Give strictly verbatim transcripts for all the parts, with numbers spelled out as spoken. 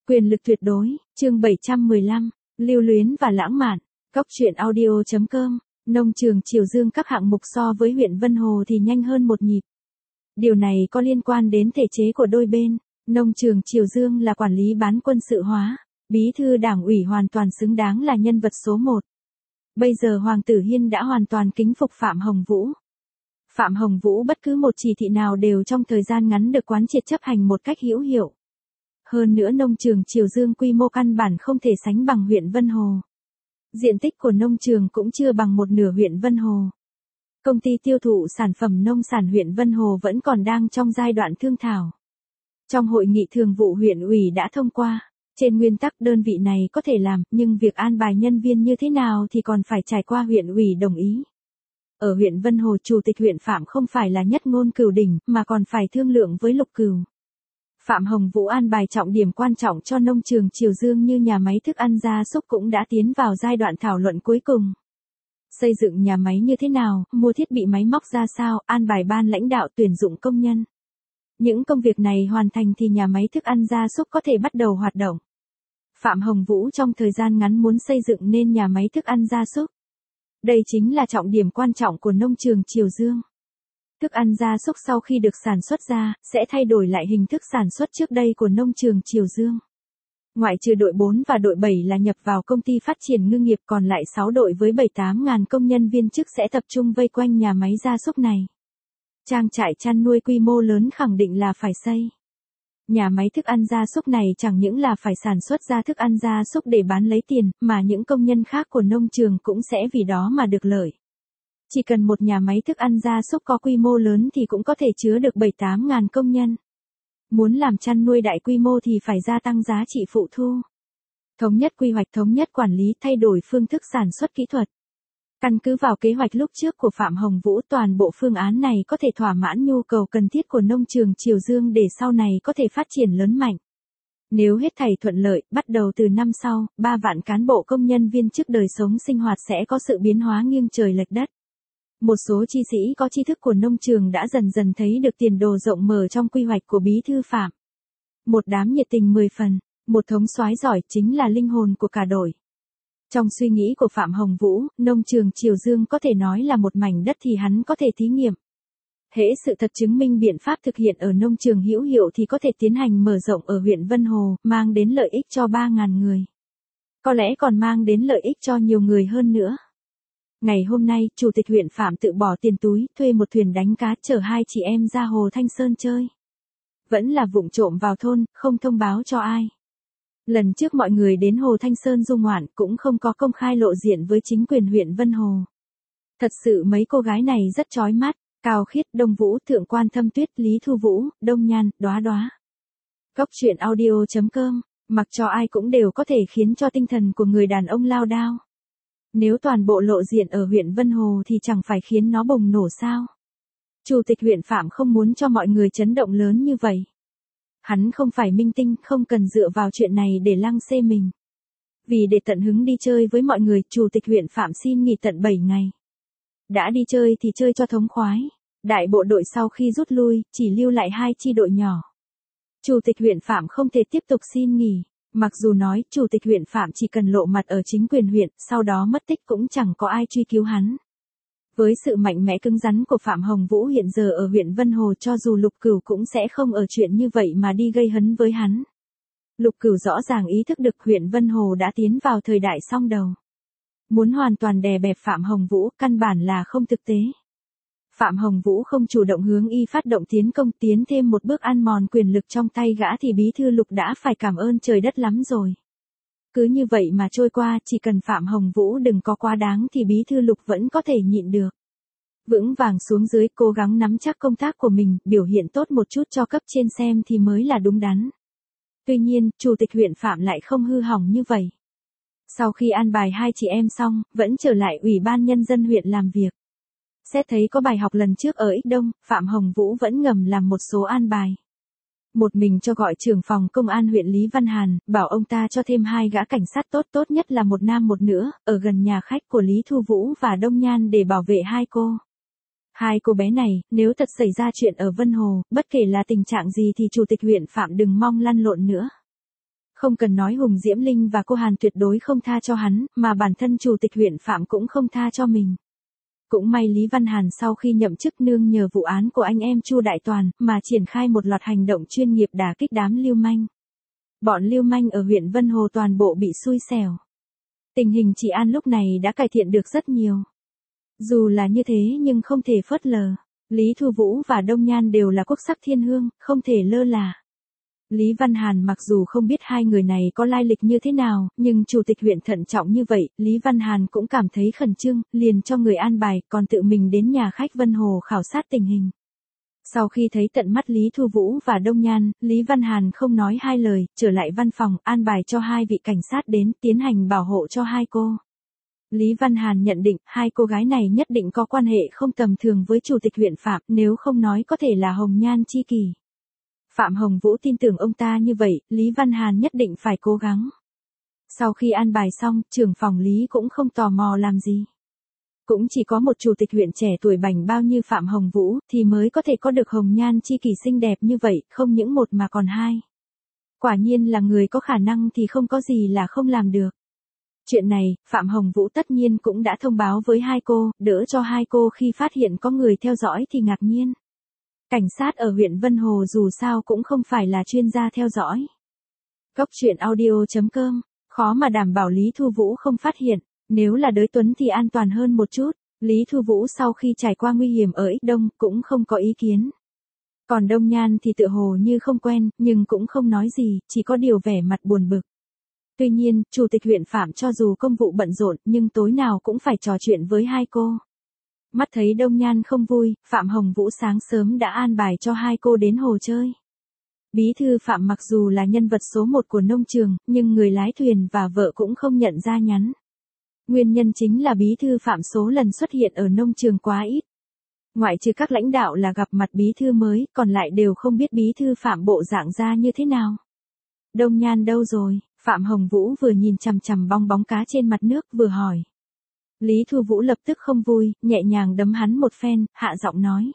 Quyền lực tuyệt đối, chương bảy trăm mười lăm, lưu luyến và lãng mạn, Cóc truyện audio chấm com, nông trường Triều Dương các hạng mục so với huyện Vân Hồ thì nhanh hơn một nhịp. Điều này có liên quan đến thể chế của đôi bên, nông trường Triều Dương là quản lý bán quân sự hóa, bí thư đảng ủy hoàn toàn xứng đáng là nhân vật số một. Bây giờ Hoàng tử Hiên đã hoàn toàn kính phục Phạm Hồng Vũ. Phạm Hồng Vũ bất cứ một chỉ thị nào đều trong thời gian ngắn được quán triệt chấp hành một cách hữu hiệu. Hơn nữa nông trường Triều Dương quy mô căn bản không thể sánh bằng huyện Vân Hồ. Diện tích của nông trường cũng chưa bằng một nửa huyện Vân Hồ. Công ty tiêu thụ sản phẩm nông sản huyện Vân Hồ vẫn còn đang trong giai đoạn thương thảo. Trong hội nghị thường vụ huyện ủy đã thông qua, trên nguyên tắc đơn vị này có thể làm, nhưng việc an bài nhân viên như thế nào thì còn phải trải qua huyện ủy đồng ý. Ở huyện Vân Hồ, chủ tịch huyện Phạm không phải là nhất ngôn cửu đỉnh, mà còn phải thương lượng với Lục Cửu. Phạm Hồng Vũ an bài trọng điểm quan trọng cho nông trường Triều Dương như nhà máy thức ăn gia súc cũng đã tiến vào giai đoạn thảo luận cuối cùng. Xây dựng nhà máy như thế nào, mua thiết bị máy móc ra sao, an bài ban lãnh đạo tuyển dụng công nhân. Những công việc này hoàn thành thì nhà máy thức ăn gia súc có thể bắt đầu hoạt động. Phạm Hồng Vũ trong thời gian ngắn muốn xây dựng nên nhà máy thức ăn gia súc. Đây chính là trọng điểm quan trọng của nông trường Triều Dương. Thức ăn gia súc sau khi được sản xuất ra, sẽ thay đổi lại hình thức sản xuất trước đây của nông trường Triều Dương. Ngoại trừ đội bốn và đội bảy là nhập vào công ty phát triển ngư nghiệp, còn lại sáu đội với bảy tám ngàn công nhân viên chức sẽ tập trung vây quanh nhà máy gia súc này. Trang trại chăn nuôi quy mô lớn khẳng định là phải xây. Nhà máy thức ăn gia súc này chẳng những là phải sản xuất ra thức ăn gia súc để bán lấy tiền, mà những công nhân khác của nông trường cũng sẽ vì đó mà được lợi. Chỉ cần một nhà máy thức ăn gia súc có quy mô lớn thì cũng có thể chứa được bảy tám ngàn công nhân. Muốn làm chăn nuôi đại quy mô thì phải gia tăng giá trị phụ thu. Thống nhất quy hoạch, thống nhất quản lý, thay đổi phương thức sản xuất kỹ thuật. Căn cứ vào kế hoạch lúc trước của Phạm Hồng Vũ, toàn bộ phương án này có thể thỏa mãn nhu cầu cần thiết của nông trường Triều Dương để sau này có thể phát triển lớn mạnh. Nếu hết thảy thuận lợi, bắt đầu từ năm sau, ba vạn cán bộ công nhân viên chức đời sống sinh hoạt sẽ có sự biến hóa nghiêng trời lệch đất. Một số chi sĩ có tri thức của nông trường đã dần dần thấy được tiền đồ rộng mở trong quy hoạch của bí thư Phạm. Một đám nhiệt tình mười phần, một thống soái giỏi chính là linh hồn của cả đội. Trong suy nghĩ của Phạm Hồng Vũ, nông trường Triều Dương có thể nói là một mảnh đất thì hắn có thể thí nghiệm. Hễ sự thật chứng minh biện pháp thực hiện ở nông trường hữu hiệu thì có thể tiến hành mở rộng ở huyện Vân Hồ, mang đến lợi ích cho ba ngàn người. Có lẽ còn mang đến lợi ích cho nhiều người hơn nữa. Ngày hôm nay, Chủ tịch huyện Phạm tự bỏ tiền túi, thuê một thuyền đánh cá chở hai chị em ra hồ Thanh Sơn chơi. Vẫn là vụng trộm vào thôn, không thông báo cho ai. Lần trước mọi người đến hồ Thanh Sơn du ngoạn cũng không có công khai lộ diện với chính quyền huyện Vân Hồ. Thật sự mấy cô gái này rất chói mắt, Cao Khiết, Đông Vũ, Thượng Quan Thâm Tuyết, Lý Thu Vũ, Đông Nhan, Đóa Đóa. Cóc truyện audio chấm com, mặc cho ai cũng đều có thể khiến cho tinh thần của người đàn ông lao đao. Nếu toàn bộ lộ diện ở huyện Vân Hồ thì chẳng phải khiến nó bùng nổ sao? Chủ tịch huyện Phạm không muốn cho mọi người chấn động lớn như vậy. Hắn không phải minh tinh, không cần dựa vào chuyện này để lăng xê mình. Vì để tận hứng đi chơi với mọi người, Chủ tịch huyện Phạm xin nghỉ tận bảy ngày. Đã đi chơi thì chơi cho thống khoái. Đại bộ đội sau khi rút lui, chỉ lưu lại hai chi đội nhỏ. Chủ tịch huyện Phạm không thể tiếp tục xin nghỉ. Mặc dù nói, Chủ tịch huyện Phạm chỉ cần lộ mặt ở chính quyền huyện, sau đó mất tích cũng chẳng có ai truy cứu hắn. Với sự mạnh mẽ cứng rắn của Phạm Hồng Vũ hiện giờ ở huyện Vân Hồ, cho dù Lục Cửu cũng sẽ không ở chuyện như vậy mà đi gây hấn với hắn. Lục Cửu rõ ràng ý thức được huyện Vân Hồ đã tiến vào thời đại song đầu. Muốn hoàn toàn đè bẹp Phạm Hồng Vũ, căn bản là không thực tế. Phạm Hồng Vũ không chủ động hướng y phát động tiến công, tiến thêm một bước ăn mòn quyền lực trong tay gã thì bí thư Lục đã phải cảm ơn trời đất lắm rồi. Cứ như vậy mà trôi qua, chỉ cần Phạm Hồng Vũ đừng có quá đáng thì bí thư Lục vẫn có thể nhịn được. Vững vàng xuống dưới, cố gắng nắm chắc công tác của mình, biểu hiện tốt một chút cho cấp trên xem thì mới là đúng đắn. Tuy nhiên, Chủ tịch huyện Phạm lại không hư hỏng như vậy. Sau khi an bài hai chị em xong, vẫn trở lại Ủy ban Nhân dân huyện làm việc. Xét thấy có bài học lần trước ở Ích Đông, Phạm Hồng Vũ vẫn ngầm làm một số an bài. Một mình cho gọi trưởng phòng công an huyện Lý Văn Hàn, bảo ông ta cho thêm hai gã cảnh sát tốt, tốt nhất là một nam một nữ, ở gần nhà khách của Lý Thu Vũ và Đông Nhan để bảo vệ hai cô. Hai cô bé này, nếu thật xảy ra chuyện ở Vân Hồ, bất kể là tình trạng gì thì Chủ tịch huyện Phạm đừng mong lăn lộn nữa. Không cần nói Hùng Diễm Linh và cô Hàn tuyệt đối không tha cho hắn, mà bản thân chủ tịch huyện Phạm cũng không tha cho mình. Cũng may Lý Văn Hàn sau khi nhậm chức nương nhờ vụ án của anh em Chu Đại Toàn mà triển khai một loạt hành động chuyên nghiệp đả kích đám lưu manh. Bọn lưu manh ở huyện Vân Hồ toàn bộ bị xui xẻo. Tình hình trị an lúc này đã cải thiện được rất nhiều. Dù là như thế nhưng không thể phớt lờ. Lý Thu Vũ và Đông Nhan đều là quốc sắc thiên hương, không thể lơ là. Lý Văn Hàn mặc dù không biết hai người này có lai lịch như thế nào, nhưng chủ tịch huyện thận trọng như vậy, Lý Văn Hàn cũng cảm thấy khẩn trương, liền cho người an bài, còn tự mình đến nhà khách Vân Hồ khảo sát tình hình. Sau khi thấy tận mắt Lý Thu Vũ và Đông Nhan, Lý Văn Hàn không nói hai lời, trở lại văn phòng, an bài cho hai vị cảnh sát đến, tiến hành bảo hộ cho hai cô. Lý Văn Hàn nhận định, hai cô gái này nhất định có quan hệ không tầm thường với chủ tịch huyện Phạm, nếu không nói có thể là hồng nhan chi kỷ. Phạm Hồng Vũ tin tưởng ông ta như vậy, Lý Văn Hàn nhất định phải cố gắng. Sau khi an bài xong, trưởng phòng Lý cũng không tò mò làm gì. Cũng chỉ có một chủ tịch huyện trẻ tuổi bảnh bao như Phạm Hồng Vũ thì mới có thể có được hồng nhan chi kỷ xinh đẹp như vậy, không những một mà còn hai. Quả nhiên là người có khả năng thì không có gì là không làm được. Chuyện này, Phạm Hồng Vũ tất nhiên cũng đã thông báo với hai cô, đỡ cho hai cô khi phát hiện có người theo dõi thì ngạc nhiên. Cảnh sát ở huyện Vân Hồ dù sao cũng không phải là chuyên gia theo dõi. Cốc truyện audio chấm com, khó mà đảm bảo Lý Thu Vũ không phát hiện, nếu là Đới Tuấn thì an toàn hơn một chút. Lý Thu Vũ sau khi trải qua nguy hiểm ở Ích Đông cũng không có ý kiến. Còn Đông Nhan thì tựa hồ như không quen, nhưng cũng không nói gì, chỉ có điều vẻ mặt buồn bực. Tuy nhiên, chủ tịch huyện Phạm cho dù công vụ bận rộn nhưng tối nào cũng phải trò chuyện với hai cô. Mắt thấy Đông Nhan không vui, Phạm Hồng Vũ sáng sớm đã an bài cho hai cô đến hồ chơi. Bí thư Phạm mặc dù là nhân vật số một của nông trường, nhưng người lái thuyền và vợ cũng không nhận ra nhắn. Nguyên nhân chính là bí thư Phạm số lần xuất hiện ở nông trường quá ít. Ngoại trừ các lãnh đạo là gặp mặt bí thư mới, còn lại đều không biết bí thư Phạm bộ dạng ra như thế nào. Đông Nhan đâu rồi? Phạm Hồng Vũ vừa nhìn chằm chằm bong bóng cá trên mặt nước vừa hỏi. Lý Thu Vũ lập tức không vui, nhẹ nhàng đấm hắn một phen, hạ giọng nói.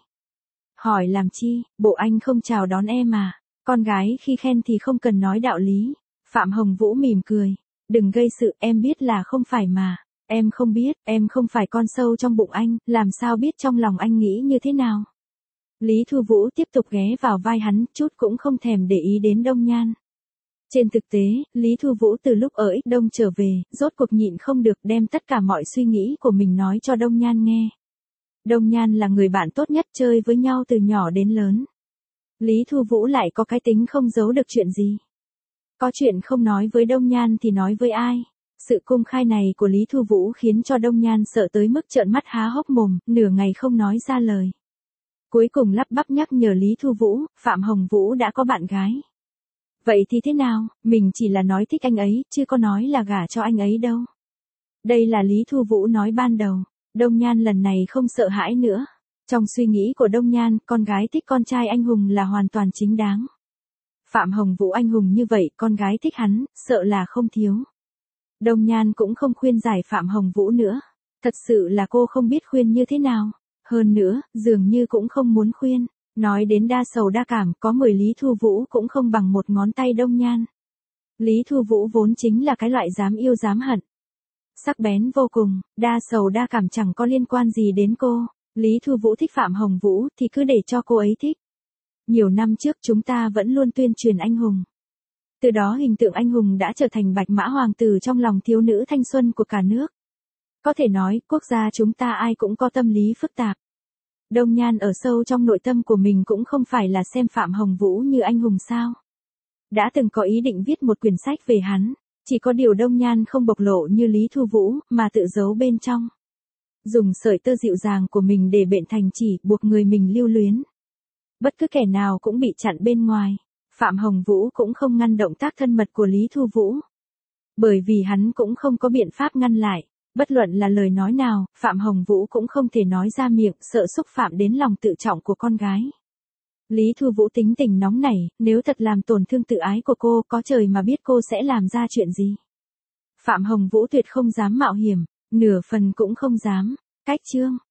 Hỏi làm chi, bộ anh không chào đón em à? Con gái khi khen thì không cần nói đạo lý. Phạm Hồng Vũ mỉm cười. Đừng gây sự, em biết là không phải mà. Em không biết, em không phải con sâu trong bụng anh, làm sao biết trong lòng anh nghĩ như thế nào? Lý Thu Vũ tiếp tục ghé vào vai hắn, chút cũng không thèm để ý đến Đông Nhan. Trên thực tế, Lý Thu Vũ từ lúc ở Ích Đông trở về, rốt cuộc nhịn không được đem tất cả mọi suy nghĩ của mình nói cho Đông Nhan nghe. Đông Nhan là người bạn tốt nhất, chơi với nhau từ nhỏ đến lớn. Lý Thu Vũ lại có cái tính không giấu được chuyện gì. Có chuyện không nói với Đông Nhan thì nói với ai? Sự công khai này của Lý Thu Vũ khiến cho Đông Nhan sợ tới mức trợn mắt há hốc mồm, nửa ngày không nói ra lời. Cuối cùng lắp bắp nhắc nhở Lý Thu Vũ, Phạm Hồng Vũ đã có bạn gái. Vậy thì thế nào, mình chỉ là nói thích anh ấy, chứ có nói là gả cho anh ấy đâu. Đây là Lý Thu Vũ nói ban đầu. Đông Nhan lần này không sợ hãi nữa. Trong suy nghĩ của Đông Nhan, con gái thích con trai anh hùng là hoàn toàn chính đáng. Phạm Hồng Vũ anh hùng như vậy, con gái thích hắn, sợ là không thiếu. Đông Nhan cũng không khuyên giải Phạm Hồng Vũ nữa. Thật sự là cô không biết khuyên như thế nào. Hơn nữa, dường như cũng không muốn khuyên. Nói đến đa sầu đa cảm, có mười Lý Thu Vũ cũng không bằng một ngón tay Đông Nhan. Lý Thu Vũ vốn chính là cái loại dám yêu dám hận. Sắc bén vô cùng, đa sầu đa cảm chẳng có liên quan gì đến cô. Lý Thu Vũ thích Phạm Hồng Vũ thì cứ để cho cô ấy thích. Nhiều năm trước chúng ta vẫn luôn tuyên truyền anh hùng. Từ đó hình tượng anh hùng đã trở thành bạch mã hoàng tử trong lòng thiếu nữ thanh xuân của cả nước. Có thể nói, quốc gia chúng ta ai cũng có tâm lý phức tạp. Đông Nhan ở sâu trong nội tâm của mình cũng không phải là xem Phạm Hồng Vũ như anh hùng sao. Đã từng có ý định viết một quyển sách về hắn, chỉ có điều Đông Nhan không bộc lộ như Lý Thu Vũ, mà tự giấu bên trong. Dùng sợi tơ dịu dàng của mình để bện thành chỉ, buộc người mình lưu luyến. Bất cứ kẻ nào cũng bị chặn bên ngoài. Phạm Hồng Vũ cũng không ngăn động tác thân mật của Lý Thu Vũ. Bởi vì hắn cũng không có biện pháp ngăn lại. Bất luận là lời nói nào, Phạm Hồng Vũ cũng không thể nói ra miệng, sợ xúc phạm đến lòng tự trọng của con gái. Lý Thu Vũ tính tình nóng nảy, nếu thật làm tổn thương tự ái của cô, có trời mà biết cô sẽ làm ra chuyện gì. Phạm Hồng Vũ tuyệt không dám mạo hiểm, nửa phần cũng không dám. Cách chương